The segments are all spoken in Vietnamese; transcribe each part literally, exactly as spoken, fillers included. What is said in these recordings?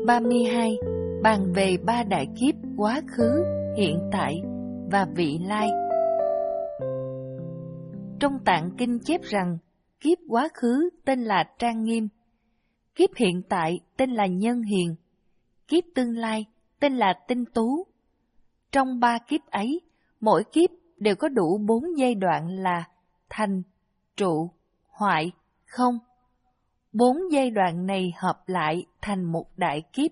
ba mươi hai. Bàn về ba đại kiếp quá khứ, hiện tại và vị lai. Trong Tạng Kinh chép rằng, kiếp quá khứ tên là Trang Nghiêm, kiếp hiện tại tên là Nhân Hiền, kiếp tương lai tên là Tinh Tú. Trong ba kiếp ấy, mỗi kiếp đều có đủ bốn giai đoạn là thành, trụ, hoại, không. Bốn giai đoạn này hợp lại thành một đại kiếp.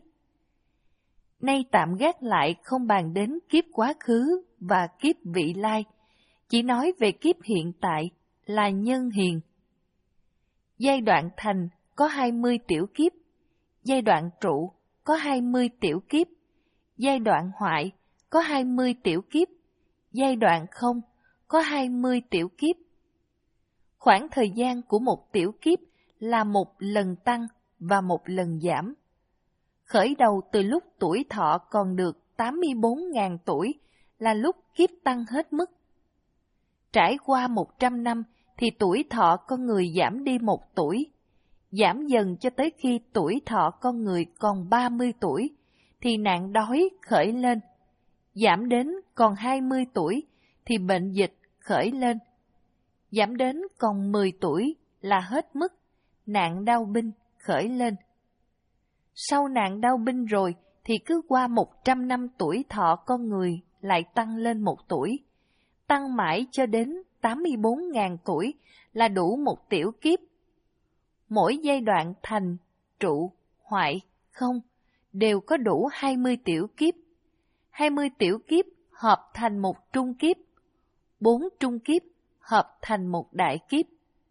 Nay tạm gác lại không bàn đến kiếp quá khứ và kiếp vị lai, chỉ nói về kiếp hiện tại là Nhân Hiền. Giai đoạn thành có hai mươi tiểu kiếp, giai đoạn trụ có hai mươi tiểu kiếp, giai đoạn hoại có hai mươi tiểu kiếp, giai đoạn không có hai mươi tiểu kiếp. Khoảng thời gian của một tiểu kiếp là một lần tăng và một lần giảm. Khởi đầu từ lúc tuổi thọ còn được tám mươi bốn nghìn tuổi là lúc kiếp tăng hết mức. Trải qua một trăm năm thì tuổi thọ con người giảm đi một tuổi, giảm dần cho tới khi tuổi thọ con người còn ba mươi tuổi, thì nạn đói khởi lên, giảm đến còn hai mươi tuổi thì bệnh dịch khởi lên, giảm đến còn mười tuổi là hết mức, nạn đau binh khởi lên. Sau nạn đau binh rồi thì cứ qua một trăm năm tuổi thọ con người lại tăng lên một tuổi, tăng mãi cho đến tám mươi bốn nghìn tuổi là đủ một tiểu kiếp. Mỗi giai đoạn thành, trụ, hoại, không đều có đủ hai mươi tiểu kiếp. hai mươi tiểu kiếp hợp thành một trung kiếp, bốn trung kiếp hợp thành một đại kiếp.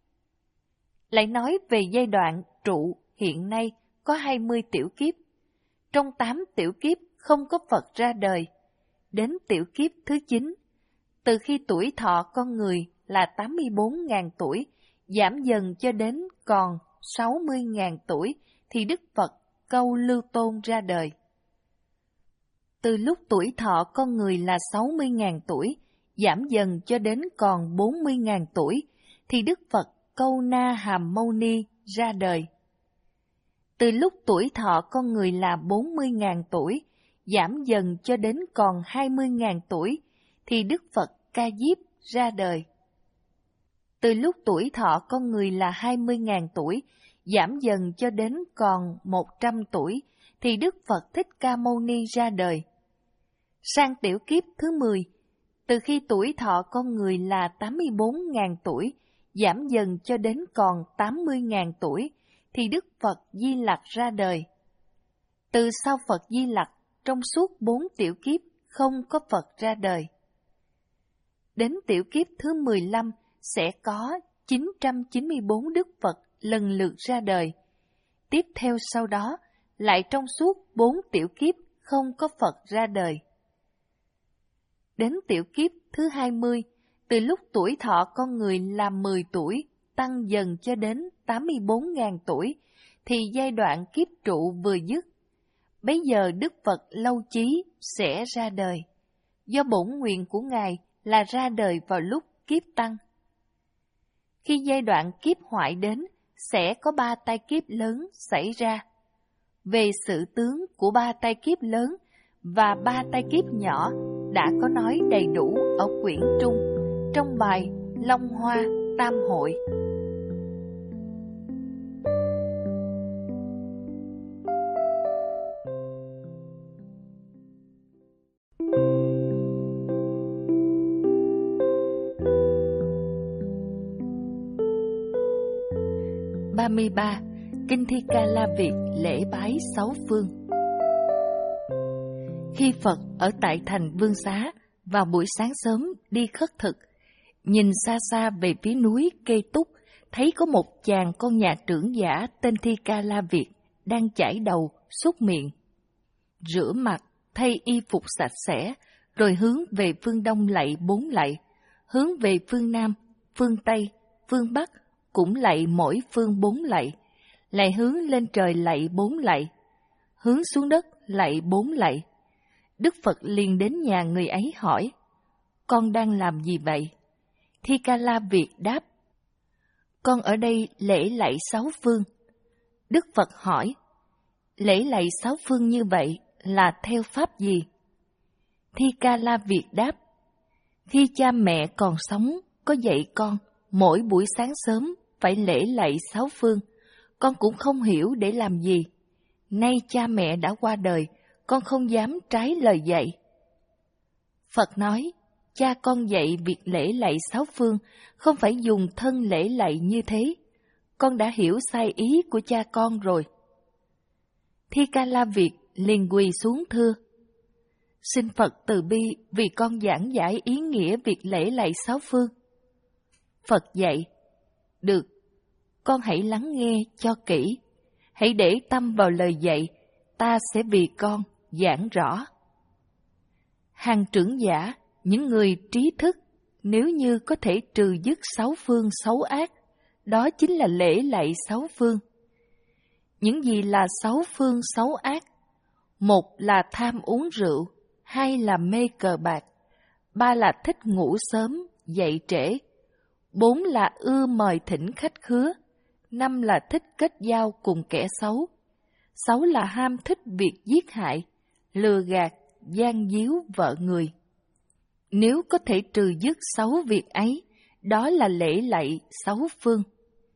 Lại nói về giai đoạn trụ hiện nay có hai mươi tiểu kiếp. Trong tám tiểu kiếp không có Phật ra đời. Đến tiểu kiếp thứ chín, từ khi tuổi thọ con người là tám mươi bốn nghìn tuổi, giảm dần cho đến còn sáu mươi nghìn tuổi thì Đức Phật Câu Lưu Tôn ra đời. Từ lúc tuổi thọ con người là sáu mươi nghìn tuổi, giảm dần cho đến còn bốn mươi nghìn tuổi thì Đức Phật Câu Na Hàm Mâu Ni ra đời. Từ lúc tuổi thọ con người là bốn mươi nghìn tuổi, giảm dần cho đến còn hai mươi nghìn tuổi thì Đức Phật Ca Diếp ra đời. Từ lúc tuổi thọ con người là hai mươi nghìn tuổi, giảm dần cho đến còn một trăm tuổi thì Đức Phật Thích Ca Mâu Ni ra đời. Sang tiểu kiếp thứ mười, từ khi tuổi thọ con người là tám mươi bốn nghìn tuổi, giảm dần cho đến còn tám mươi nghìn tuổi thì Đức Phật Di Lặc ra đời. Từ sau Phật Di Lặc, trong suốt bốn tiểu kiếp không có Phật ra đời. Đến tiểu kiếp thứ mười lăm sẽ có chín trăm chín mươi bốn Đức Phật lần lượt ra đời. Tiếp theo sau đó, lại trong suốt bốn tiểu kiếp không có Phật ra đời. Đến tiểu kiếp thứ hai mươi, từ lúc tuổi thọ con người là mười tuổi, tăng dần cho đến tám mươi bốn nghìn tuổi, thì giai đoạn kiếp trụ vừa dứt. Bấy giờ Đức Phật Lâu Chí sẽ ra đời, do bổn nguyện của Ngài là ra đời vào lúc kiếp tăng. Khi giai đoạn kiếp hoại đến, sẽ có ba tai kiếp lớn xảy ra. Về sự tướng của ba tai kiếp lớn và ba tai kiếp nhỏ đã có nói đầy đủ ở quyển Trung, trong bài Long Hoa Tam Hội. ba mươi ba. Kinh Thi Ca La Việt lễ bái sáu phương. Khi Phật ở tại thành Vương Xá, vào buổi sáng sớm đi khất thực, nhìn xa xa về phía núi Kê Túc, thấy có một chàng con nhà trưởng giả tên Thi Ca La Việt đang chải đầu, súc miệng. Rửa mặt, thay y phục sạch sẽ, rồi hướng về phương Đông lạy bốn lạy, hướng về phương Nam, phương Tây, phương Bắc, cũng lạy mỗi phương bốn lạy, lại hướng lên trời lạy bốn lạy, hướng xuống đất lạy bốn lạy. Đức Phật liền đến nhà người ấy hỏi, con đang làm gì vậy? Thi Ca La Việt đáp, con ở đây lễ lạy sáu phương. Đức Phật hỏi, Lễ lạy sáu phương như vậy là theo pháp gì? Thi Ca La Việt đáp, khi cha mẹ còn sống có dạy con, mỗi buổi sáng sớm phải lễ lạy sáu phương, con cũng không hiểu để làm gì. Nay cha mẹ đã qua đời, con không dám trái lời dạy. Phật nói, cha con dạy việc lễ lạy sáu phương, không phải dùng thân lễ lạy như thế. Con đã hiểu sai ý của cha con rồi. Thi Ca La Việt liền quỳ xuống thưa, xin Phật từ bi vì con giảng giải ý nghĩa việc lễ lạy sáu phương. Phật dạy, được, con hãy lắng nghe cho kỹ, hãy để tâm vào lời dạy, ta sẽ vì con giảng rõ. Hàng trưởng giả, những người trí thức, nếu như có thể trừ dứt sáu phương xấu ác, đó chính là lễ lạy sáu phương. Những gì là sáu phương xấu ác? Một là tham uống rượu, hai là mê cờ bạc, ba là thích ngủ sớm, dậy trễ, bốn là ưa mời thỉnh khách khứa, năm là thích kết giao cùng kẻ xấu, sáu là ham thích việc giết hại, lừa gạt, gian díu vợ người. Nếu có thể trừ dứt sáu việc ấy, đó là lễ lạy sáu phương.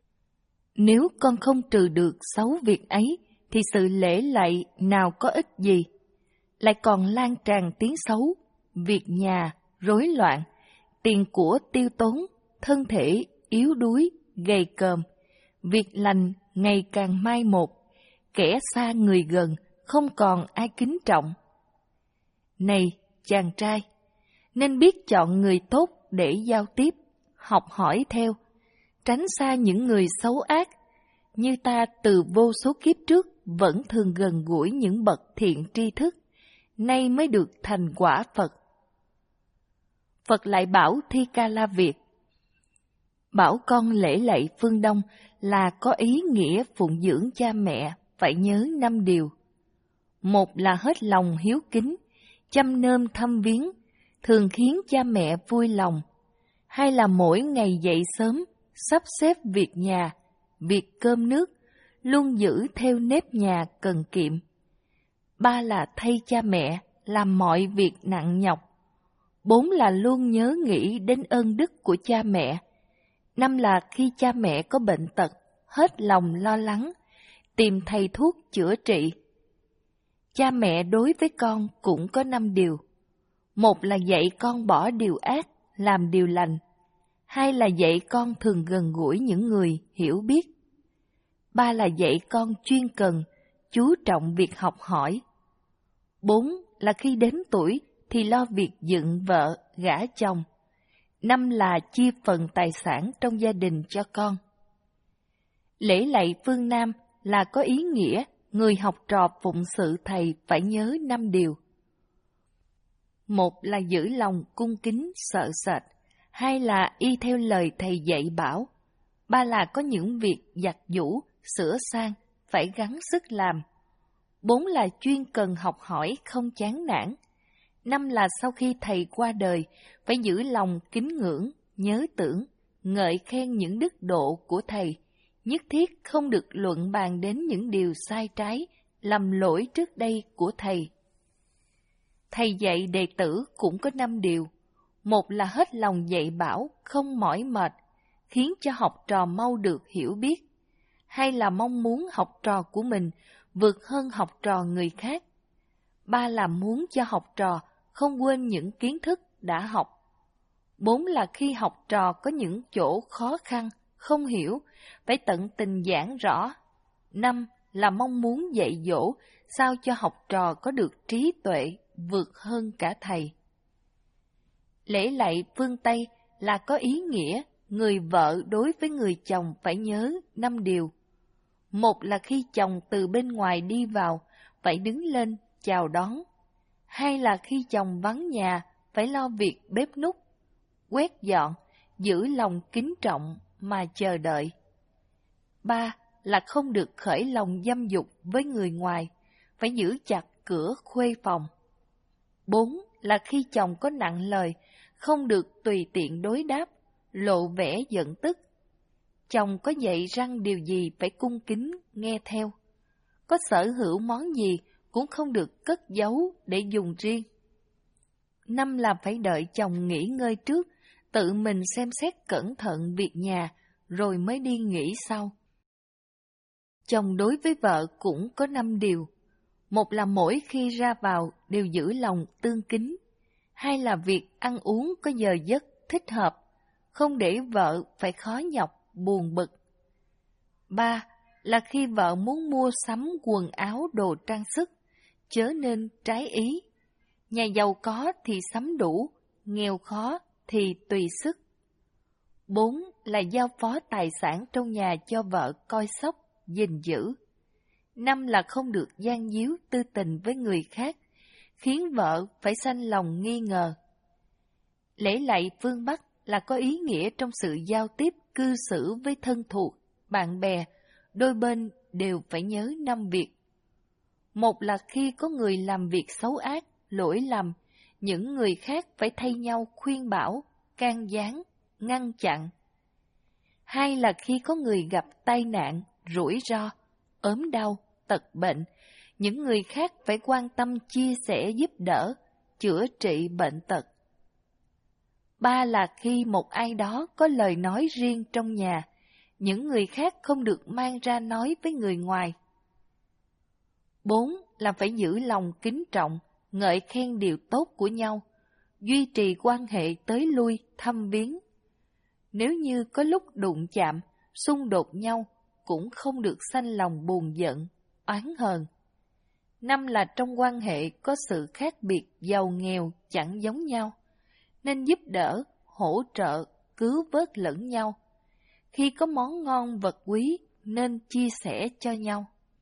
Nếu con không trừ được sáu việc ấy, thì sự lễ lạy nào có ích gì, lại còn lan tràn tiếng xấu, việc nhà, rối loạn, tiền của tiêu tốn, thân thể yếu đuối, gầy còm, việc lành ngày càng mai một, kẻ xa người gần, không còn ai kính trọng. Này, chàng trai, nên biết chọn người tốt để giao tiếp, học hỏi theo, tránh xa những người xấu ác, như ta từ vô số kiếp trước vẫn thường gần gũi những bậc thiện tri thức, nay mới được thành quả Phật. Phật lại bảo Thi Ca La Việt, bảo con lễ lạy phương Đông là có ý nghĩa phụng dưỡng cha mẹ, phải nhớ năm điều. Một là hết lòng hiếu kính, chăm nom thăm viếng, thường khiến cha mẹ vui lòng. Hai là mỗi ngày dậy sớm, sắp xếp việc nhà, việc cơm nước, luôn giữ theo nếp nhà cần kiệm. Ba là thay cha mẹ, làm mọi việc nặng nhọc. Bốn là luôn nhớ nghĩ đến ơn đức của cha mẹ. Năm là khi cha mẹ có bệnh tật, hết lòng lo lắng, tìm thầy thuốc chữa trị. Cha mẹ đối với con cũng có năm điều. Một là dạy con bỏ điều ác, làm điều lành. Hai là dạy con thường gần gũi những người hiểu biết. Ba là dạy con chuyên cần, chú trọng việc học hỏi. Bốn là khi đến tuổi thì lo việc dựng vợ, gả chồng. Năm là chia phần tài sản trong gia đình cho con. Lễ lạy phương Nam là có ý nghĩa người học trò phụng sự thầy phải nhớ năm điều. Một là giữ lòng cung kính sợ sệt. Hai là y theo lời thầy dạy bảo. Ba là có những việc giặt giũ, sửa sang, phải gắng sức làm. Bốn là chuyên cần học hỏi không chán nản. Năm là sau khi thầy qua đời, phải giữ lòng kính ngưỡng, nhớ tưởng, ngợi khen những đức độ của thầy, nhất thiết không được luận bàn đến những điều sai trái, lầm lỗi trước đây của thầy. Thầy dạy đệ tử cũng có năm điều. Một là hết lòng dạy bảo, không mỏi mệt, khiến cho học trò mau được hiểu biết. Hai là mong muốn học trò của mình vượt hơn học trò người khác. Ba là muốn cho học trò không quên những kiến thức đã học. Bốn là khi học trò có những chỗ khó khăn, không hiểu, phải tận tình giảng rõ. Năm là mong muốn dạy dỗ sao cho học trò có được trí tuệ vượt hơn cả thầy. Lễ lạy phương Tây là có ý nghĩa người vợ đối với người chồng phải nhớ năm điều. Một là khi chồng từ bên ngoài đi vào, phải đứng lên chào đón. Hai là khi chồng vắng nhà, phải lo việc bếp núc, quét dọn, giữ lòng kính trọng mà chờ đợi. Ba là không được khởi lòng dâm dục với người ngoài, phải giữ chặt cửa khuê phòng. Bốn là khi chồng có nặng lời, không được tùy tiện đối đáp, lộ vẻ giận tức. Chồng có dạy răng điều gì phải cung kính nghe theo. có sở hữu món gì cũng không được cất giấu để dùng riêng. Năm là phải đợi chồng nghỉ ngơi trước, tự mình xem xét cẩn thận việc nhà, rồi mới đi nghỉ sau. Chồng đối với vợ cũng có năm điều. Một là mỗi khi ra vào đều giữ lòng tương kính. Hai là việc ăn uống có giờ giấc thích hợp, không để vợ phải khó nhọc, buồn bực. Ba là khi vợ muốn mua sắm quần áo đồ trang sức, chớ nên trái ý. Nhà giàu có thì sắm đủ, nghèo khó thì tùy sức. Bốn là giao phó tài sản trong nhà cho vợ coi sóc, gìn giữ. Năm là không được gian díu tư tình với người khác, khiến vợ phải sanh lòng nghi ngờ. Lễ lạy phương Bắc là có ý nghĩa trong sự giao tiếp cư xử với thân thuộc, bạn bè, đôi bên đều phải nhớ năm việc. Một là khi có người làm việc xấu ác, lỗi lầm, những người khác phải thay nhau khuyên bảo, can gián, ngăn chặn. Hai là khi có người gặp tai nạn, rủi ro, ốm đau, tật bệnh, những người khác phải quan tâm chia sẻ giúp đỡ, chữa trị bệnh tật. Ba là khi một ai đó có lời nói riêng trong nhà, những người khác không được mang ra nói với người ngoài. Bốn là phải giữ lòng kính trọng, ngợi khen điều tốt của nhau, duy trì quan hệ tới lui, thăm viếng. Nếu như có lúc đụng chạm, xung đột nhau, cũng không được sanh lòng buồn giận, oán hờn. Năm là trong quan hệ có sự khác biệt giàu nghèo chẳng giống nhau, nên giúp đỡ, hỗ trợ, cứu vớt lẫn nhau. Khi có món ngon vật quý nên chia sẻ cho nhau.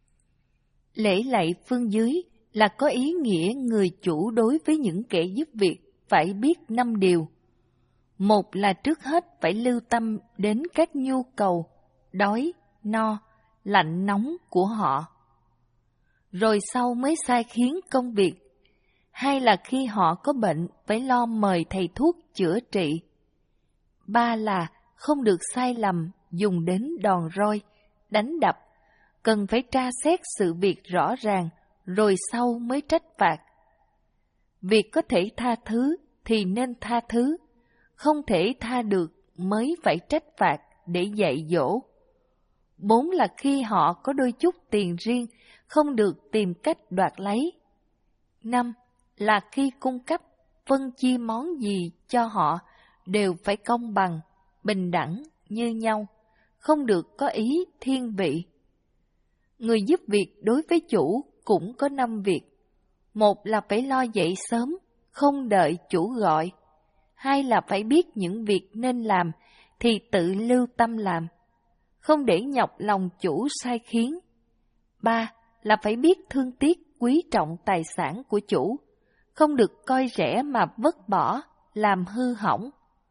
Lễ lạy phương dưới là có ý nghĩa người chủ đối với những kẻ giúp việc phải biết năm điều. Một là trước hết phải lưu tâm đến các nhu cầu, đói, no, lạnh nóng của họ. Rồi sau mới sai khiến công việc. Hai là khi họ có bệnh phải lo mời thầy thuốc chữa trị. Ba là không được sai lầm dùng đến đòn roi, đánh đập, cần phải tra xét sự việc rõ ràng, rồi sau mới trách phạt. Việc có thể tha thứ thì nên tha thứ, không thể tha được mới phải trách phạt để dạy dỗ. Bốn là khi họ có đôi chút tiền riêng, không được tìm cách đoạt lấy. Năm là khi cung cấp, phân chia món gì cho họ đều phải công bằng, bình đẳng như nhau, không được có ý thiên vị. Người giúp việc đối với chủ cũng có năm việc. Một là phải lo dậy sớm, không đợi chủ gọi. Hai là phải biết những việc nên làm thì tự lưu tâm làm, không để nhọc lòng chủ sai khiến. Ba là phải biết thương tiếc quý trọng tài sản của chủ, không được coi rẻ mà vứt bỏ, làm hư hỏng.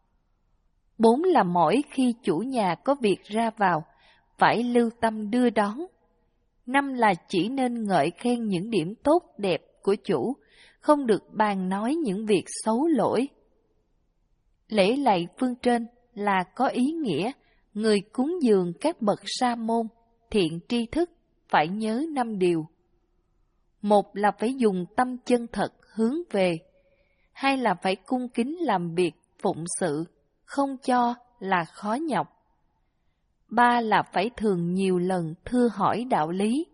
Bốn là mỗi khi chủ nhà có việc ra vào, phải lưu tâm đưa đón. Năm là chỉ nên ngợi khen những điểm tốt đẹp của chủ, không được bàn nói những việc xấu lỗi. Lễ lạy phương trên là có ý nghĩa người cúng dường các bậc sa môn, thiện tri thức phải nhớ năm điều. Một là phải dùng tâm chân thật hướng về. Hai là phải cung kính làm việc, phụng sự, không cho là khó nhọc. Ba là phải thường nhiều lần thưa hỏi đạo lý.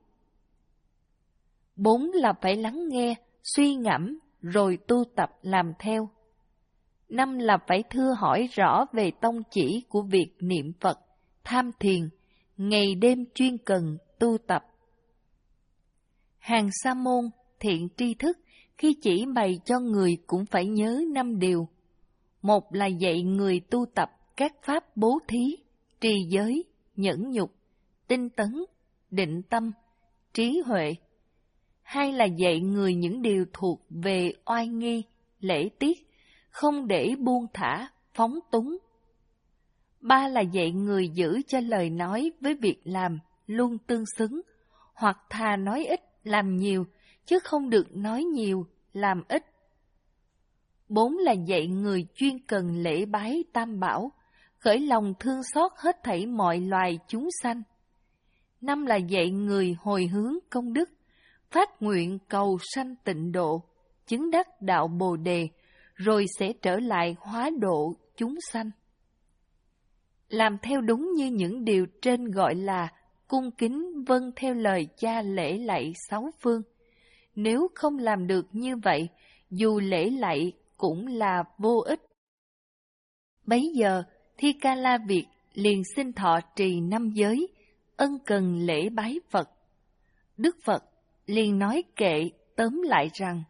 Bốn là phải lắng nghe, suy ngẫm, rồi tu tập làm theo. Năm là phải thưa hỏi rõ về tông chỉ của việc niệm Phật, tham thiền, ngày đêm chuyên cần tu tập. Hàng sa môn, thiện tri thức, khi chỉ bày cho người cũng phải nhớ năm điều. Một là dạy người tu tập các pháp bố thí, trì giới, nhẫn nhục, tinh tấn, định tâm, trí huệ. Hai là dạy người những điều thuộc về oai nghi, lễ tiết, không để buông thả, phóng túng. Ba là dạy người giữ cho lời nói với việc làm luôn tương xứng, hoặc thà nói ít làm nhiều, chứ không được nói nhiều làm ít. Bốn là dạy người chuyên cần lễ bái tam bảo, khởi lòng thương xót hết thảy mọi loài chúng sanh. năm là dạy người hồi hướng công đức, phát nguyện cầu sanh tịnh độ, chứng đắc đạo Bồ Đề, rồi sẽ trở lại hóa độ chúng sanh. Làm theo đúng như những điều trên gọi là cung kính vâng theo lời cha lễ lạy sáu phương. Nếu không làm được như vậy, dù lễ lạy cũng là vô ích. Bấy giờ, Thi Ca La Việt liền xin thọ trì năm giới, ân cần lễ bái Phật. Đức Phật liền nói kệ tóm lại rằng: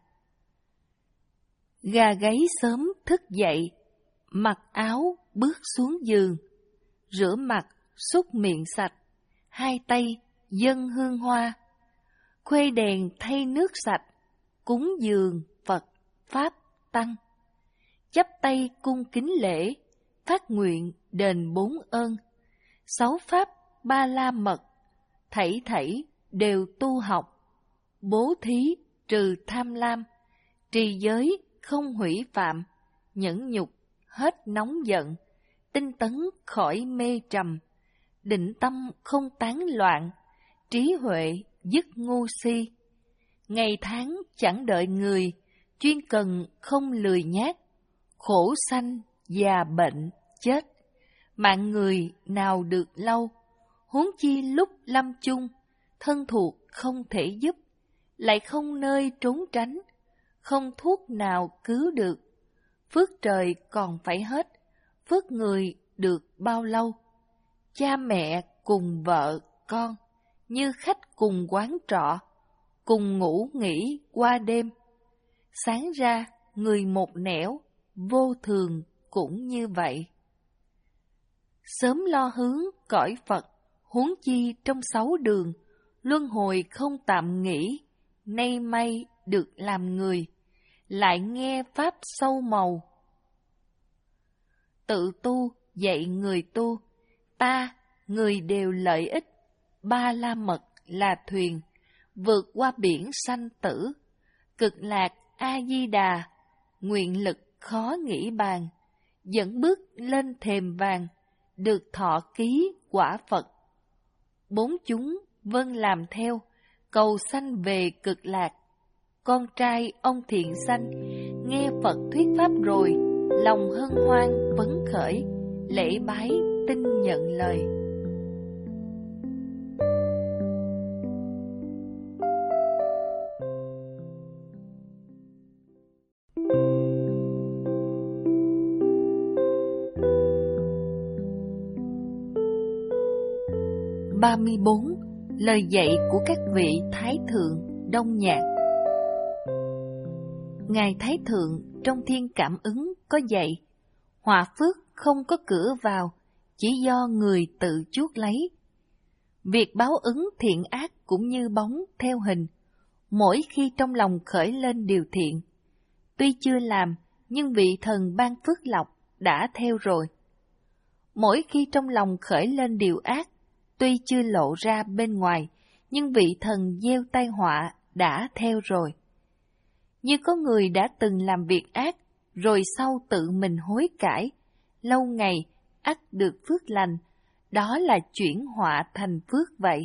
Gà gáy sớm thức dậy, mặc áo bước xuống giường, rửa mặt súc miệng sạch, hai tay dâng hương hoa, khuê đèn thay nước sạch, cúng dường Phật Pháp Tăng, chắp tay cung kính lễ, phát nguyện đền bốn ơn, sáu pháp ba la mật, thảy thảy đều tu học, bố thí trừ tham lam, trì giới không hủy phạm, nhẫn nhục hết nóng giận, tinh tấn khỏi mê trầm, định tâm không tán loạn, trí huệ dứt ngu si. Ngày tháng chẳng đợi người, chuyên cần không lười nhác, khổ sanh già bệnh chết, mạng người nào được lâu, huống chi lúc lâm chung, thân thuộc không thể giúp, lại không nơi trốn tránh, không thuốc nào cứu được. Phước trời còn phải hết, phước người được bao lâu? Cha mẹ cùng vợ con, như khách cùng quán trọ, cùng ngủ nghỉ qua đêm. Sáng ra người một nẻo, vô thường cũng như vậy. Sớm lo hướng cõi Phật, huống chi trong sáu đường, luân hồi không tạm nghỉ, nay may được làm người, lại nghe pháp sâu màu. Tự tu dạy người tu, ta người đều lợi ích, ba la mật là thuyền, vượt qua biển sanh tử, cực lạc A-di-đà, nguyện lực khó nghĩ bàn, dẫn bước lên thềm vàng, được thọ ký quả Phật. Bốn chúng vâng làm theo, cầu sanh về cực lạc. Con trai ông thiện sanh, nghe Phật thuyết pháp rồi, lòng hân hoan phấn khởi, lễ bái tin nhận lời. ba mươi bốn. Lời dạy của các vị Thái Thượng Đông Nhạc. Ngài Thái Thượng trong Thiên Cảm Ứng có dạy, họa phước không có cửa vào, chỉ do người tự chuốc lấy. Việc báo ứng thiện ác cũng như bóng theo hình, mỗi khi trong lòng khởi lên điều thiện, tuy chưa làm nhưng vị thần ban phước lộc đã theo rồi. Mỗi khi trong lòng khởi lên điều ác, tuy chưa lộ ra bên ngoài, nhưng vị thần gieo tai họa đã theo rồi. Như có người đã từng làm việc ác, rồi sau tự mình hối cải, lâu ngày ắt được phước lành, đó là chuyển họa thành phước vậy.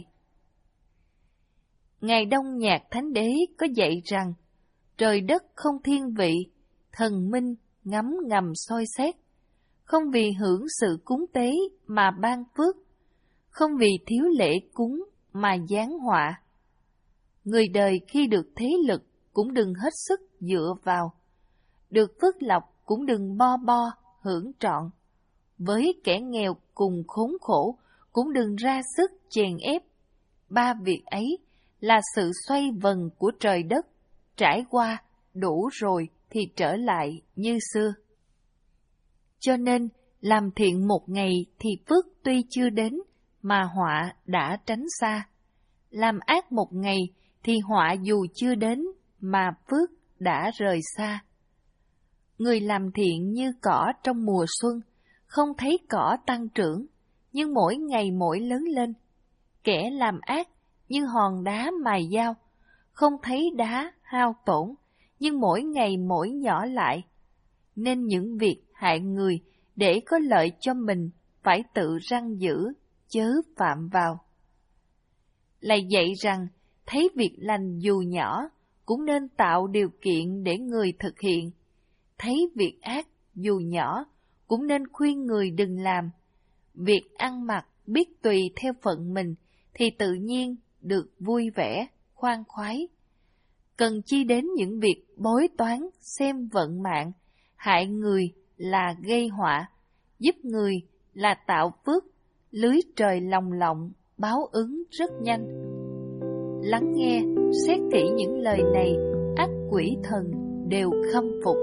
Ngài Đông Nhạc Thánh Đế có dạy rằng, trời đất không thiên vị, thần minh ngắm ngầm soi xét, không vì hưởng sự cúng tế mà ban phước, không vì thiếu lễ cúng mà giáng họa. Người đời khi được thế lực cũng đừng hết sức dựa vào, được phước lộc cũng đừng bo bo hưởng trọn. Với kẻ nghèo cùng khốn khổ cũng đừng ra sức chèn ép. Ba việc ấy là sự xoay vần của trời đất, trải qua đủ rồi thì trở lại như xưa. Cho nên làm thiện một ngày thì phước tuy chưa đến mà họa đã tránh xa. Làm ác một ngày thì họa dù chưa đến mà phước đã rời xa. Người làm thiện như cỏ trong mùa xuân, không thấy cỏ tăng trưởng, nhưng mỗi ngày mỗi lớn lên. Kẻ làm ác như hòn đá mài dao, không thấy đá hao tổn, nhưng mỗi ngày mỗi nhỏ lại. Nên những việc hại người để có lợi cho mình phải tự răn giữ, chớ phạm vào. lại dạy rằng thấy việc lành dù nhỏ cũng nên tạo điều kiện để người thực hiện. Thấy việc ác dù nhỏ cũng nên khuyên người đừng làm. Việc ăn mặc biết tùy theo phận mình thì tự nhiên được vui vẻ, khoan khoái. Cần chi đến những việc bói toán, xem vận mạng, hại người là gây họa, giúp người là tạo phước, lưới trời lồng lộng, báo ứng rất nhanh. Lắng nghe, xét kỹ những lời này, ắt quỷ thần đều khâm phục.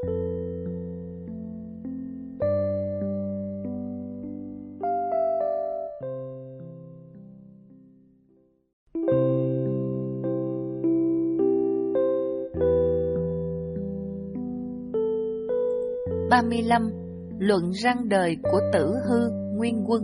ba mươi lăm. Luận răng đời của Tử Hư Nguyên Quân.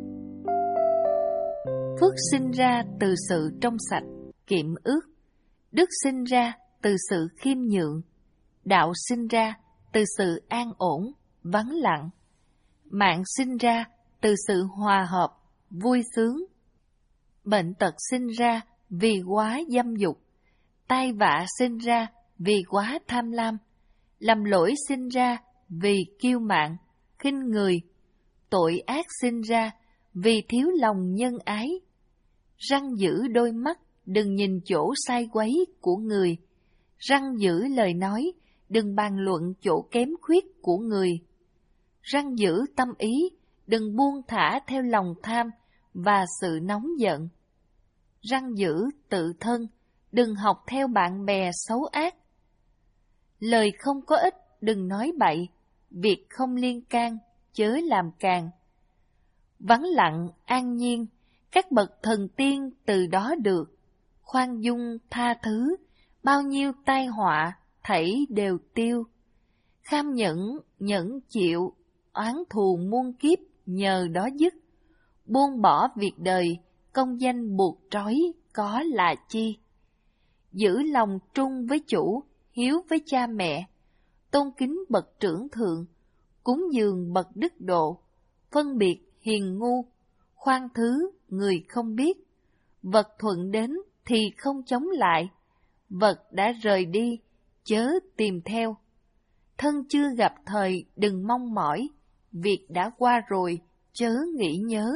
Phước sinh ra từ sự trong sạch, kiệm ước. Đức sinh ra từ sự khiêm nhượng. Đạo sinh ra từ sự an ổn, vắng lặng. Mạng sinh ra từ sự hòa hợp, vui sướng. Bệnh tật sinh ra vì quá dâm dục. Tai vạ sinh ra vì quá tham lam. Lầm lỗi sinh ra vì kiêu mạn, khinh người. Tội ác sinh ra vì thiếu lòng nhân ái. Răng giữ đôi mắt, đừng nhìn chỗ sai quấy của người. Răng giữ lời nói, đừng bàn luận chỗ kém khuyết của người. Răng giữ tâm ý, đừng buông thả theo lòng tham và sự nóng giận. Răng giữ tự thân, đừng học theo bạn bè xấu ác. Lời không có ích, đừng nói bậy. Việc không liên can, chớ làm càng. Vắng lặng, an nhiên, các bậc thần tiên từ đó được. Khoan dung, tha thứ, bao nhiêu tai họa, thảy đều tiêu. Kham nhẫn, nhẫn chịu, oán thù muôn kiếp, nhờ đó dứt. Buông bỏ việc đời, công danh buộc trói, có là chi. Giữ lòng trung với chủ, hiếu với cha mẹ. Tôn kính bậc trưởng thượng, cúng dường bậc đức độ, phân biệt hiền ngu, khoan thứ người không biết. Vật thuận đến thì không chống lại, vật đã rời đi, chớ tìm theo. Thân chưa gặp thời đừng mong mỏi, việc đã qua rồi, chớ nghĩ nhớ.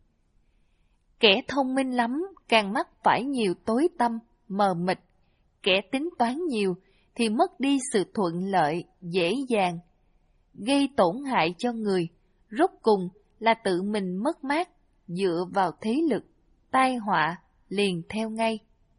Kẻ thông minh lắm càng mắc phải nhiều tối tâm, mờ mịt. Kẻ tính toán nhiều thì mất đi sự thuận lợi, dễ dàng. Gây tổn hại cho người, rốt cùng là tự mình mất mát, dựa vào thế lực, tai họa liền theo ngay.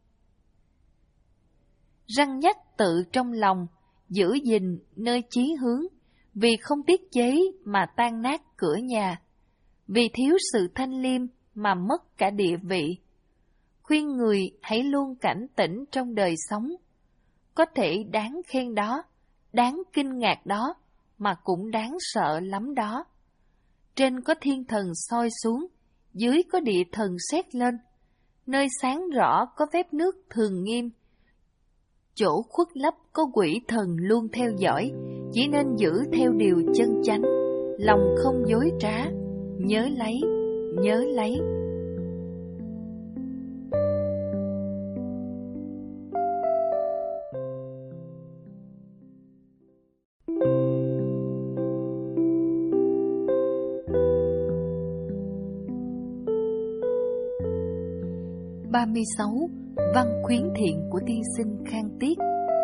Răn nhắc tự trong lòng, giữ gìn nơi chí hướng, vì không tiết chế mà tan nát cửa nhà, vì thiếu sự thanh liêm mà mất cả địa vị. Khuyên người hãy luôn cảnh tỉnh trong đời sống. Có thể đáng khen đó, đáng kinh ngạc đó, mà cũng đáng sợ lắm đó. Trên có thiên thần soi xuống, dưới có địa thần xét lên. Nơi sáng rõ có phép nước thường nghiêm. Chỗ khuất lấp có quỷ thần luôn theo dõi, chỉ nên giữ theo điều chân chánh, lòng không dối trá, nhớ lấy, nhớ lấy. ba mươi sáu. Văn khuyến thiện của tiên sinh Khang Tiết.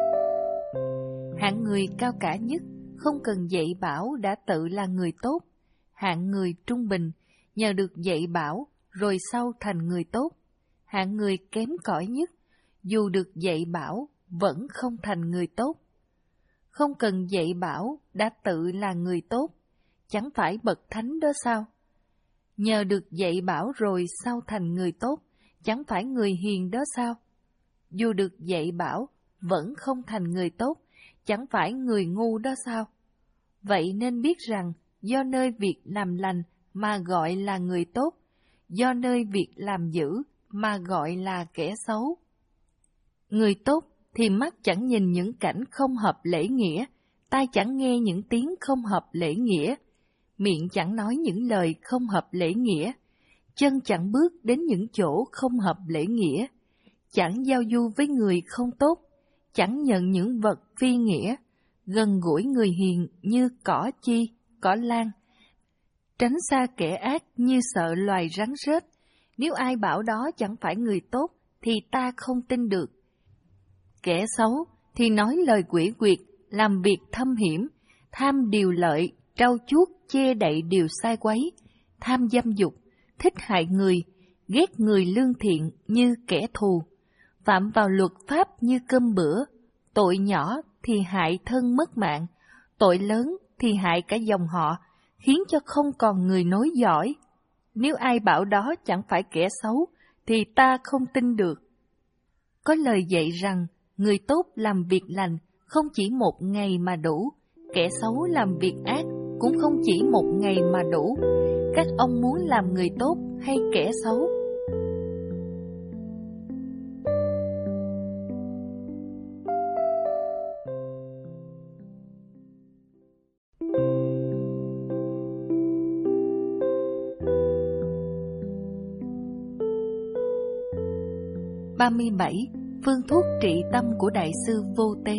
Hạng người cao cả nhất không cần dạy bảo đã tự là người tốt. Hạng người trung bình nhờ được dạy bảo rồi sau thành người tốt. Hạng người kém cỏi nhất dù được dạy bảo vẫn không thành người tốt. Không cần dạy bảo đã tự là người tốt, chẳng phải bậc thánh đó sao? Nhờ được dạy bảo rồi sau thành người tốt, chẳng phải người hiền đó sao? Dù được dạy bảo, vẫn không thành người tốt, chẳng phải người ngu đó sao? Vậy nên biết rằng, do nơi việc làm lành mà gọi là người tốt, do nơi việc làm dữ mà gọi là kẻ xấu. Người tốt thì mắt chẳng nhìn những cảnh không hợp lễ nghĩa, tai chẳng nghe những tiếng không hợp lễ nghĩa, miệng chẳng nói những lời không hợp lễ nghĩa, chân chẳng bước đến những chỗ không hợp lễ nghĩa, chẳng giao du với người không tốt, chẳng nhận những vật phi nghĩa, gần gũi người hiền như cỏ chi, cỏ lan, tránh xa kẻ ác như sợ loài rắn rết. Nếu ai bảo đó chẳng phải người tốt, thì ta không tin được. Kẻ xấu thì nói lời quỷ quyệt, làm việc thâm hiểm, tham điều lợi, trau chuốt che đậy điều sai quấy, tham dâm dục, thích hại người, ghét người lương thiện như kẻ thù, phạm vào luật pháp như cơm bữa, tội nhỏ thì hại thân mất mạng, tội lớn thì hại cả dòng họ, khiến cho không còn người nối dõi. Nếu ai bảo đó chẳng phải kẻ xấu, thì ta không tin được. Có lời dạy rằng, người tốt làm việc lành không chỉ một ngày mà đủ, kẻ xấu làm việc ác cũng không chỉ một ngày mà đủ. Các ông muốn làm người tốt hay kẻ xấu? ba mươi bảy. Phương thuốc trị tâm của Đại sư Vô Tế.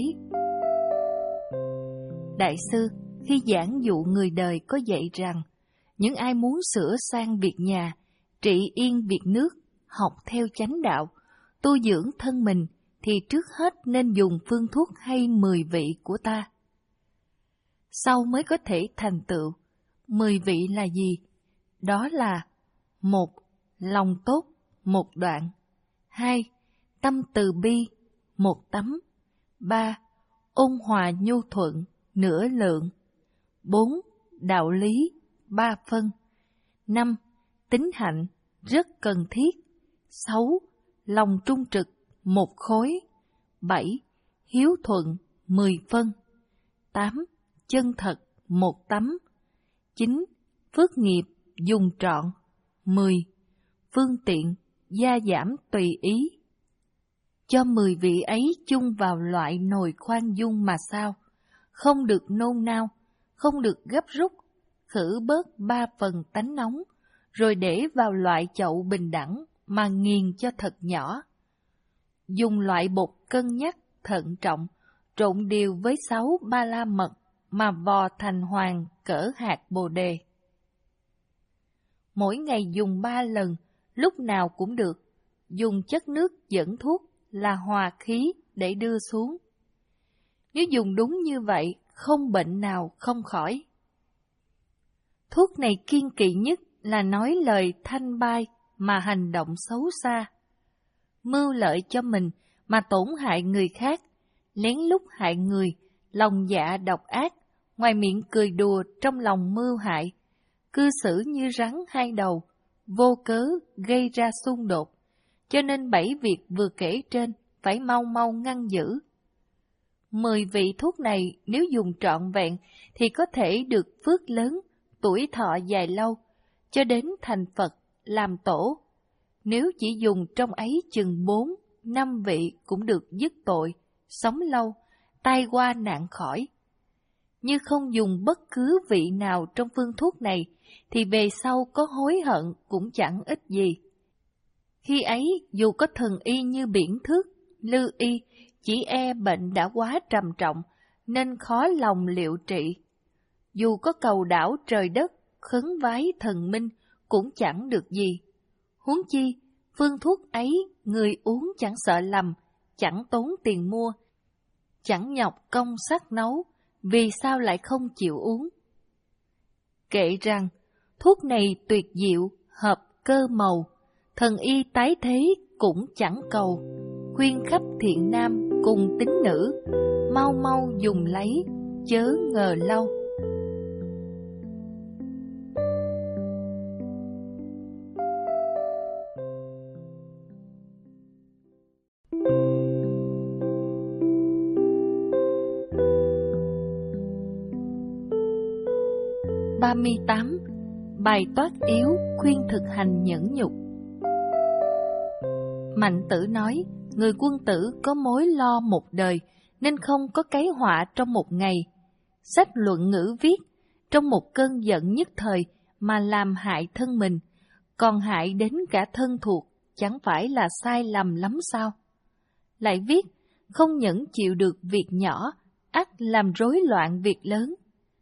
Đại sư khi giảng dụ người đời có dạy rằng, những ai muốn sửa sang việc nhà, trị yên việc nước, học theo chánh đạo, tu dưỡng thân mình, thì trước hết nên dùng phương thuốc hay mười vị của ta. Sau mới có thể thành tựu. Mười vị là gì? Đó là: một. Lòng tốt, một đoạn. Hai. Tâm từ bi, một tấm. Ba. Ôn hòa nhu thuận, nửa lượng. Bốn. Đạo lý, ba phân. Năm. Tín hạnh, rất cần thiết. Sáu. Lòng trung trực, một khối. Bảy. Hiếu thuận, mười phân. Tám. Chân thật, một tấm. Chín. Phước nghiệp, dùng trọn, mười. Phương tiện, gia giảm tùy ý. Cho mười vị ấy chung vào loại nồi khoan dung mà sao, không được nôn nao, không được gấp rút, khử bớt ba phần tánh nóng, rồi để vào loại chậu bình đẳng mà nghiền cho thật nhỏ. Dùng loại bột cân nhắc, thận trọng, trộn đều với sáu ba la mật mà vò thành hoàng cỡ hạt bồ đề. Mỗi ngày dùng ba lần, lúc nào cũng được. Dùng chất nước dẫn thuốc là hòa khí để đưa xuống. Nếu dùng đúng như vậy, không bệnh nào không khỏi. Thuốc này kiêng kỵ nhất là nói lời thanh bai mà hành động xấu xa, mưu lợi cho mình mà tổn hại người khác, lén lút hại người, lòng dạ độc ác, ngoài miệng cười đùa trong lòng mưu hại, cư xử như rắn hai đầu, vô cớ gây ra xung đột. Cho nên bảy việc vừa kể trên phải mau mau ngăn giữ. Mười vị thuốc này nếu dùng trọn vẹn thì có thể được phước lớn, tuổi thọ dài lâu, cho đến thành Phật, làm tổ. Nếu chỉ dùng trong ấy chừng bốn, năm vị cũng được dứt tội, sống lâu, tai qua nạn khỏi. Như không dùng bất cứ vị nào trong phương thuốc này, thì về sau có hối hận cũng chẳng ích gì. Khi ấy, dù có thần y như biển thước, lư y, chỉ e bệnh đã quá trầm trọng, nên khó lòng liệu trị. Dù có cầu đảo trời đất, khấn vái thần minh, cũng chẳng được gì. Huống chi, phương thuốc ấy, người uống chẳng sợ lầm, chẳng tốn tiền mua, chẳng nhọc công sắc nấu, vì sao lại không chịu uống? Kệ rằng, thuốc này tuyệt diệu, hợp cơ màu, thần y tái thế cũng chẳng cầu, khuyên khắp thiện nam cùng tín nữ, mau mau dùng lấy, chớ ngờ lâu. ba mươi tám. Bài toát yếu khuyên thực hành nhẫn nhục. Mạnh Tử nói, người quân tử có mối lo một đời, nên không có cái họa trong một ngày. Sách luận ngữ viết, trong một cơn giận nhất thời mà làm hại thân mình, còn hại đến cả thân thuộc, chẳng phải là sai lầm lắm sao? Lại viết, không nhẫn chịu được việc nhỏ, ắt làm rối loạn việc lớn.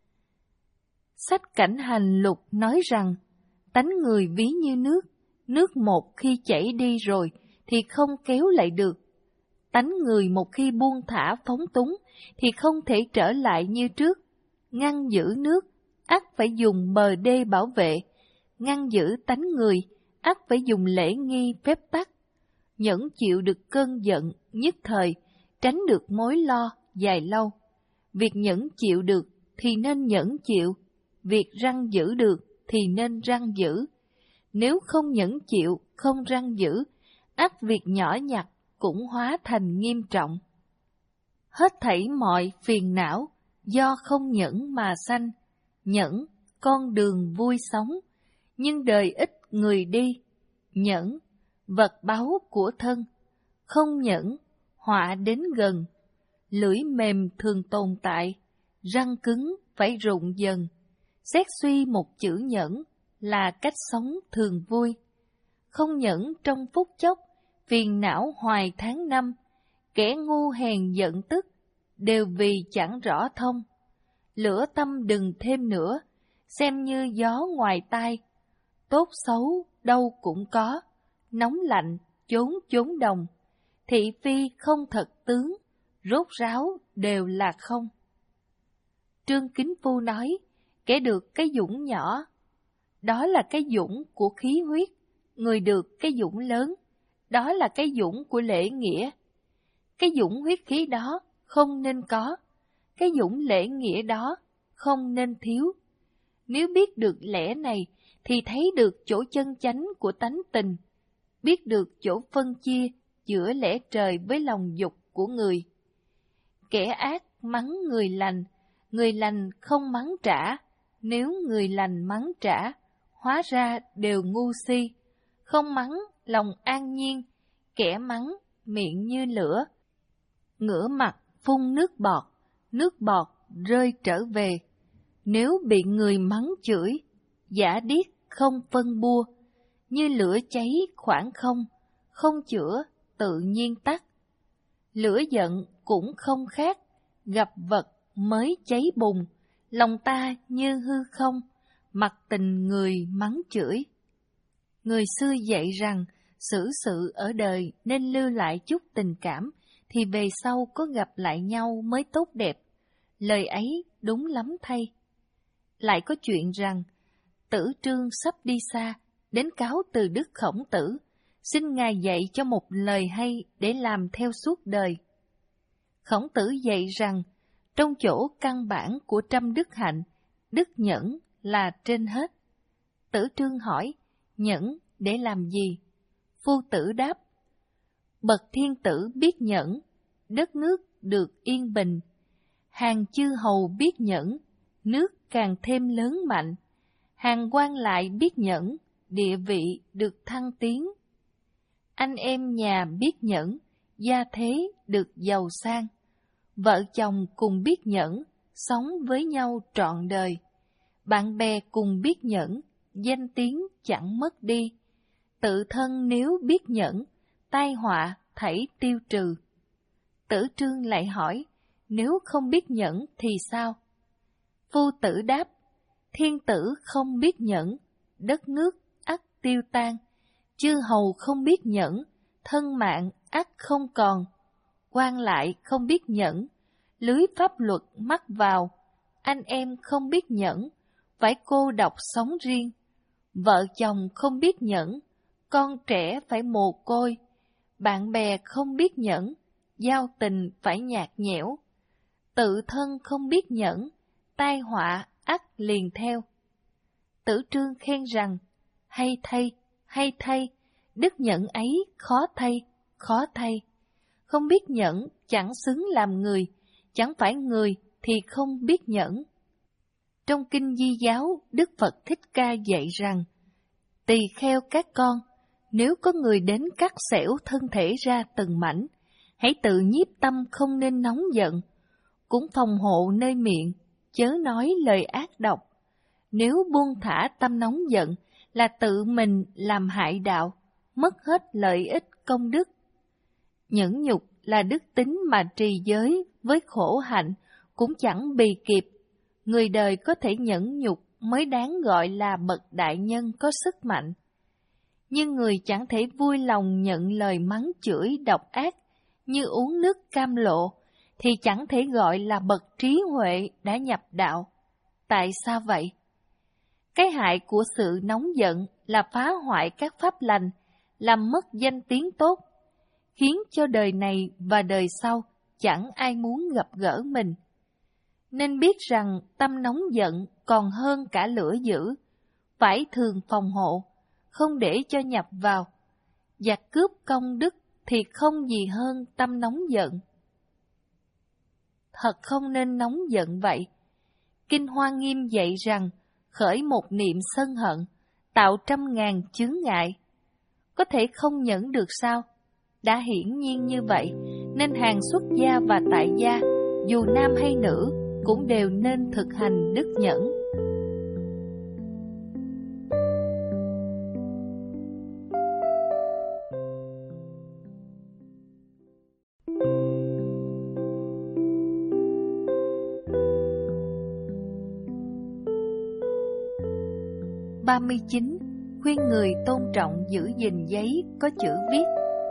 Sách Cảnh Hành Lục nói rằng, tánh người ví như nước, nước một khi chảy đi rồi thì không kéo lại được. Tánh người một khi buông thả phóng túng thì không thể trở lại như trước. Ngăn giữ nước, ắt phải dùng bờ đê bảo vệ. Ngăn giữ tánh người, ắt phải dùng lễ nghi phép tắc. Nhẫn chịu được cơn giận nhất thời, tránh được mối lo dài lâu. Việc nhẫn chịu được thì nên nhẫn chịu, việc răn giữ được thì nên răn giữ. Nếu không nhẫn chịu, không răn giữ, ắt việc nhỏ nhặt cũng hóa thành nghiêm trọng. Hết thảy mọi phiền não, do không nhẫn mà sanh. Nhẫn, con đường vui sống, nhưng đời ít người đi. Nhẫn, vật báu của thân. Không nhẫn, họa đến gần. Lưỡi mềm thường tồn tại, răng cứng phải rụng dần. Xét suy một chữ nhẫn là cách sống thường vui. Không nhẫn trong phút chốc, phiền não hoài tháng năm. Kẻ ngu hèn giận tức, đều vì chẳng rõ thông. Lửa tâm đừng thêm nữa, xem như gió ngoài tai. Tốt xấu đâu cũng có, nóng lạnh chốn chốn đồng. Thị phi không thật tướng, rốt ráo đều là không. Trương Kính Phu nói, kẻ được cái dũng nhỏ, đó là cái dũng của khí huyết, người được cái dũng lớn, đó là cái dũng của lễ nghĩa. Cái dũng huyết khí đó không nên có, cái dũng lễ nghĩa đó không nên thiếu. Nếu biết được lẽ này thì thấy được chỗ chân chánh của tánh tình, biết được chỗ phân chia giữa lẽ trời với lòng dục của người. Kẻ ác mắng người lành, người lành không mắng trả, nếu người lành mắng trả, hóa ra đều ngu si. Không mắng lòng an nhiên, kẻ mắng miệng như lửa. Ngửa mặt phun nước bọt, nước bọt rơi trở về. Nếu bị người mắng chửi, giả điếc không phân bua, như lửa cháy khoảng không, không chữa tự nhiên tắt. Lửa giận cũng không khác, gặp vật mới cháy bùng, lòng ta như hư không, mặc tình người mắng chửi. Người xưa dạy rằng, xử sự ở đời nên lưu lại chút tình cảm, thì về sau có gặp lại nhau mới tốt đẹp. Lời ấy đúng lắm thay. Lại có chuyện rằng, Tử Trương sắp đi xa, đến cáo từ Đức Khổng Tử, xin Ngài dạy cho một lời hay để làm theo suốt đời. Khổng Tử dạy rằng, trong chỗ căn bản của trăm đức hạnh, đức nhẫn là trên hết. Tử Trương hỏi, nhẫn để làm gì? Phu Tử đáp, bậc thiên tử biết nhẫn, đất nước được yên bình. Hàng chư hầu biết nhẫn, nước càng thêm lớn mạnh. Hàng quan lại biết nhẫn, địa vị được thăng tiến. Anh em nhà biết nhẫn, gia thế được giàu sang. Vợ chồng cùng biết nhẫn, sống với nhau trọn đời. Bạn bè cùng biết nhẫn, danh tiếng chẳng mất đi. Tự thân nếu biết nhẫn, tai họa thảy tiêu trừ. Tử Trương lại hỏi, nếu không biết nhẫn thì sao? Phu Tử đáp, thiên tử không biết nhẫn, đất nước ắt tiêu tan. Chư hầu không biết nhẫn, thân mạng ắt không còn. Quan lại không biết nhẫn, lưới pháp luật mắc vào. Anh em không biết nhẫn, phải cô độc sống riêng. Vợ chồng không biết nhẫn, con trẻ phải mồ côi. Bạn bè không biết nhẫn, giao tình phải nhạt nhẽo. Tự thân không biết nhẫn, tai họa ắt liền theo. Tử Trương khen rằng, hay thay, hay thay, đức nhẫn ấy khó thay, khó thay. Không biết nhẫn chẳng xứng làm người, chẳng phải người thì không biết nhẫn. Trong Kinh Di Giáo, Đức Phật Thích Ca dạy rằng, tỳ kheo các con, nếu có người đến cắt xẻo thân thể ra từng mảnh, hãy tự nhiếp tâm không nên nóng giận, cũng phòng hộ nơi miệng, chớ nói lời ác độc. Nếu buông thả tâm nóng giận, là tự mình làm hại đạo, mất hết lợi ích công đức. Nhẫn nhục là đức tính mà trì giới với khổ hạnh cũng chẳng bì kịp. Người đời có thể nhẫn nhục mới đáng gọi là bậc đại nhân có sức mạnh. Nhưng người chẳng thể vui lòng nhận lời mắng chửi độc ác như uống nước cam lộ, thì chẳng thể gọi là bậc trí huệ đã nhập đạo. Tại sao vậy? Cái hại của sự nóng giận là phá hoại các pháp lành, làm mất danh tiếng tốt, khiến cho đời này và đời sau chẳng ai muốn gặp gỡ mình. Nên biết rằng tâm nóng giận còn hơn cả lửa dữ, phải thường phòng hộ, không để cho nhập vào. Giặc cướp công đức thì không gì hơn tâm nóng giận. Thật không nên nóng giận vậy. Kinh Hoa Nghiêm dạy rằng, khởi một niệm sân hận, tạo trăm ngàn chướng ngại. Có thể không nhẫn được sao? Đã hiển nhiên như vậy, nên hàng xuất gia và tại gia, dù nam hay nữ, cũng đều nên thực hành đức nhẫn. ba mươi chín. Khuyên người tôn trọng giữ gìn giấy có chữ viết.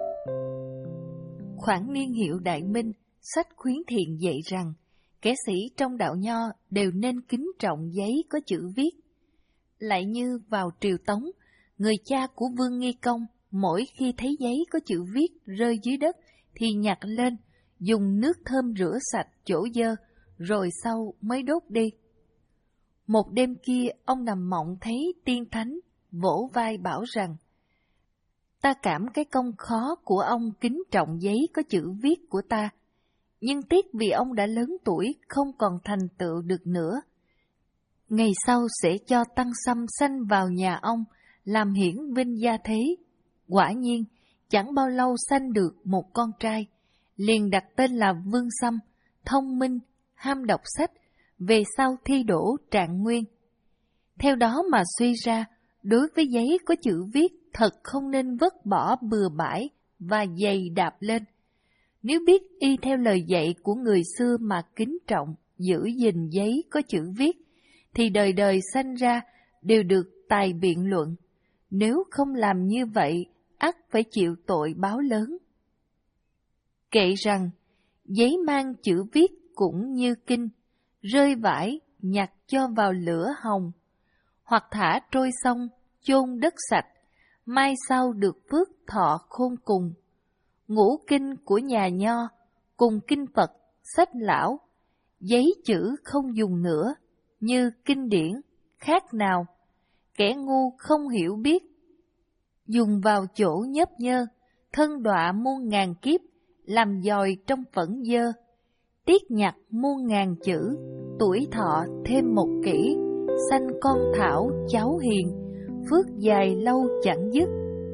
Khoảng niên hiệu Đại Minh, sách khuyến thiện dạy rằng, kẻ sĩ trong đạo nho đều nên kính trọng giấy có chữ viết. Lại như vào triều Tống, người cha của Vương Nghi Công mỗi khi thấy giấy có chữ viết rơi dưới đất thì nhặt lên, dùng nước thơm rửa sạch chỗ dơ, rồi sau mới đốt đi. Một đêm kia, ông nằm mộng thấy tiên thánh, vỗ vai bảo rằng, ta cảm cái công khó của ông kính trọng giấy có chữ viết của ta, nhưng tiếc vì ông đã lớn tuổi không còn thành tựu được nữa. Ngày sau sẽ cho tăng xăm sanh vào nhà ông, làm hiển vinh gia thế. Quả nhiên, chẳng bao lâu sanh được một con trai, liền đặt tên là Vương Xăm, thông minh, ham đọc sách, về sau thi đỗ trạng nguyên. Theo đó mà suy ra, đối với giấy có chữ viết thật không nên vứt bỏ bừa bãi và giày đạp lên. Nếu biết y theo lời dạy của người xưa mà kính trọng, giữ gìn giấy có chữ viết, thì đời đời sanh ra đều được tài biện luận. Nếu không làm như vậy, ắt phải chịu tội báo lớn. Kệ rằng, giấy mang chữ viết cũng như kinh, rơi vãi, nhặt cho vào lửa hồng, hoặc thả trôi sông, chôn đất sạch, mai sau được phước thọ khôn cùng. Ngũ kinh của nhà nho, cùng kinh Phật, sách lão, giấy chữ không dùng nữa, như kinh điển, khác nào, kẻ ngu không hiểu biết. Dùng vào chỗ nhấp nhơ, thân đọa muôn ngàn kiếp, làm dòi trong phẫn dơ. Tiết nhặt muôn ngàn chữ, tuổi thọ thêm một kỷ, sanh con thảo cháu hiền, phước dài lâu chẳng dứt.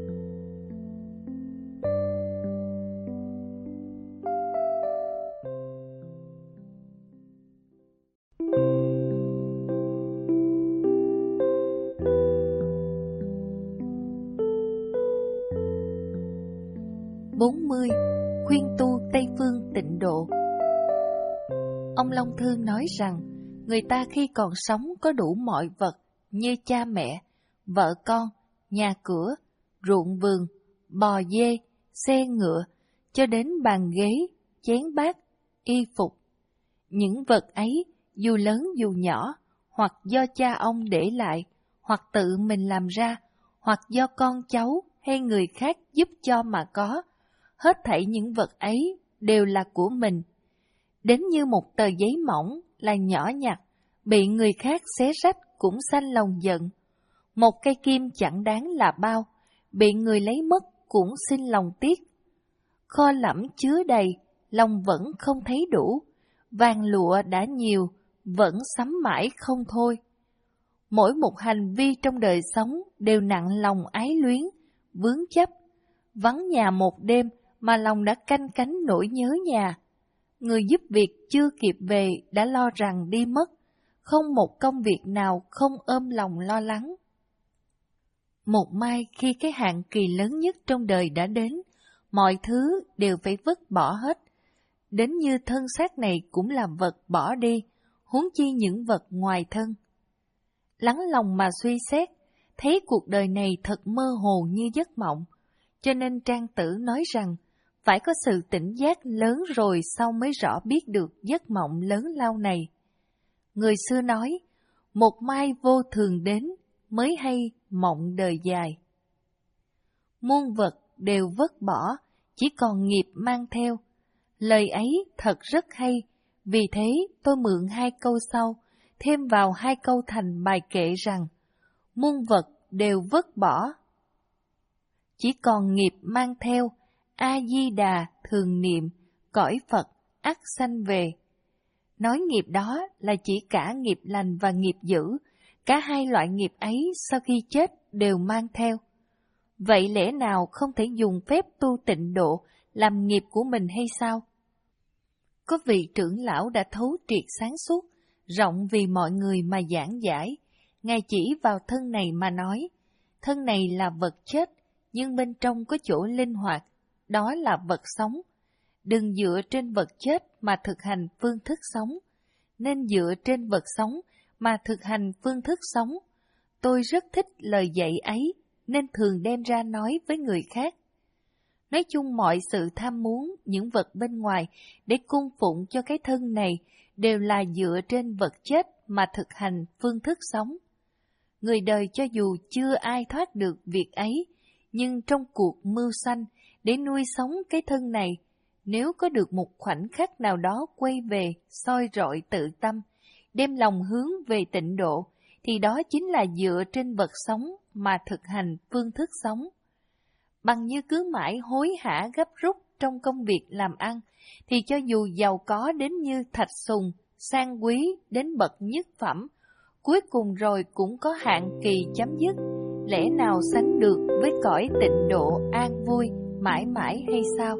bốn mươi. Khuyên tu Tây Phương tịnh độ. Ông Long Thư nói rằng, người ta khi còn sống có đủ mọi vật như cha mẹ, vợ con, nhà cửa, ruộng vườn, bò dê, xe ngựa, cho đến bàn ghế, chén bát, y phục. Những vật ấy, dù lớn dù nhỏ, hoặc do cha ông để lại, hoặc tự mình làm ra, hoặc do con cháu hay người khác giúp cho mà có, hết thảy những vật ấy đều là của mình. Đến như một tờ giấy mỏng là nhỏ nhặt, bị người khác xé rách cũng sanh lòng giận. Một cây kim chẳng đáng là bao, bị người lấy mất cũng xin lòng tiếc. Kho lẫm chứa đầy, lòng vẫn không thấy đủ, vàng lụa đã nhiều, vẫn sắm mãi không thôi. Mỗi một hành vi trong đời sống đều nặng lòng ái luyến, vướng chấp. Vắng nhà một đêm mà lòng đã canh cánh nỗi nhớ nhà. Người giúp việc chưa kịp về đã lo rằng đi mất, không một công việc nào không ôm lòng lo lắng. Một mai khi cái hạn kỳ lớn nhất trong đời đã đến, mọi thứ đều phải vứt bỏ hết. Đến như thân xác này cũng là vật bỏ đi, huống chi những vật ngoài thân. Lắng lòng mà suy xét, thấy cuộc đời này thật mơ hồ như giấc mộng, cho nên Trang Tử nói rằng, phải có sự tỉnh giác lớn rồi sau mới rõ biết được giấc mộng lớn lao này. Người xưa nói, một mai vô thường đến, mới hay mộng đời dài. Muôn vật đều vứt bỏ, chỉ còn nghiệp mang theo. Lời ấy thật rất hay, vì thế tôi mượn hai câu sau, thêm vào hai câu thành bài kệ rằng, muôn vật đều vứt bỏ, chỉ còn nghiệp mang theo, A-di-đà thường niệm, cõi Phật ắt sanh về. Nói nghiệp đó là chỉ cả nghiệp lành và nghiệp dữ, cả hai loại nghiệp ấy sau khi chết đều mang theo. Vậy lẽ nào không thể dùng phép tu tịnh độ làm nghiệp của mình hay sao? Có vị trưởng lão đã thấu triệt sáng suốt, rộng vì mọi người mà giảng giải. Ngài chỉ vào thân này mà nói, thân này là vật chết, nhưng bên trong có chỗ linh hoạt, đó là vật sống. Đừng dựa trên vật chết mà thực hành phương thức sống, nên dựa trên vật sống mà thực hành phương thức sống. Tôi rất thích lời dạy ấy, nên thường đem ra nói với người khác. Nói chung mọi sự tham muốn, những vật bên ngoài để cung phụng cho cái thân này đều là dựa trên vật chết mà thực hành phương thức sống. Người đời cho dù chưa ai thoát được việc ấy, nhưng trong cuộc mưu sanh để nuôi sống cái thân này, nếu có được một khoảnh khắc nào đó quay về, soi rọi tự tâm, đem lòng hướng về tịnh độ, thì đó chính là dựa trên vật sống mà thực hành phương thức sống. Bằng như cứ mãi hối hả gấp rút trong công việc làm ăn, thì cho dù giàu có đến như thạch sùng, sang quý đến bậc nhất phẩm, cuối cùng rồi cũng có hạn kỳ chấm dứt, lẽ nào sánh được với cõi tịnh độ an vui mãi mãi hay sao?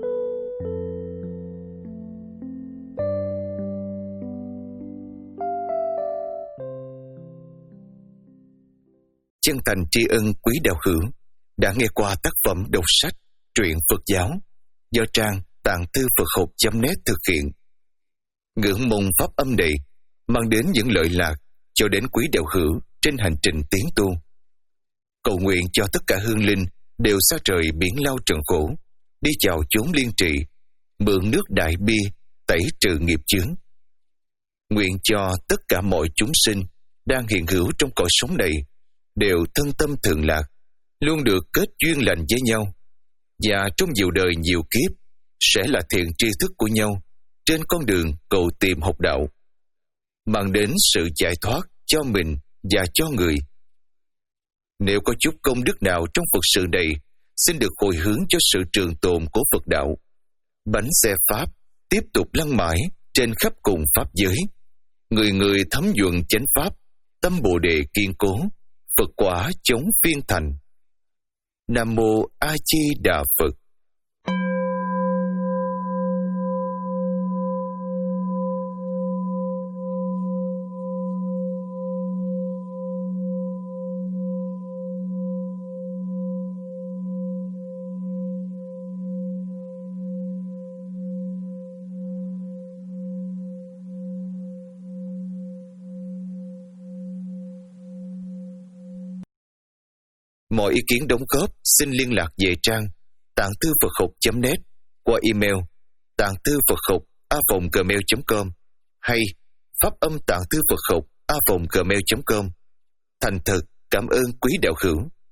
Chân thành tri ân quý đạo hữu đã nghe qua tác phẩm đọc sách truyện Phật giáo do trang tạng thư Phật học chấm net thực hiện. Ngưỡng mong pháp âm này mang đến những lợi lạc cho đến quý đạo hữu trên hành trình tiến tu. Cầu nguyện cho tất cả hương linh đều xa trời biển lao trần khổ, đi chào chốn liên trị, mượn nước đại bi tẩy trừ nghiệp chướng. Nguyện cho tất cả mọi chúng sinh đang hiện hữu trong cõi sống này đều thân tâm thượng lạc, luôn được kết duyên lành với nhau, và trong nhiều đời nhiều kiếp sẽ là thiện tri thức của nhau trên con đường cầu tìm học đạo, mang đến sự giải thoát cho mình và cho người. Nếu có chút công đức nào trong Phật sự này, xin được hồi hướng cho sự trường tồn của Phật đạo. Bánh xe Pháp tiếp tục lăn mãi trên khắp cùng Pháp giới. Người người thấm nhuận chánh Pháp, tâm Bồ Đề kiên cố, Phật quả chống phiên thành. Nam Mô A Di Đà Phật. Mọi ý kiến đóng góp xin liên lạc về trang tạng thư Phật học chấm net qua email tạng thư Phật học a còng gmail chấm com hay pháp âm tạng thư Phật học a còng gmail chấm com. Thành thật cảm ơn quý đạo hữu.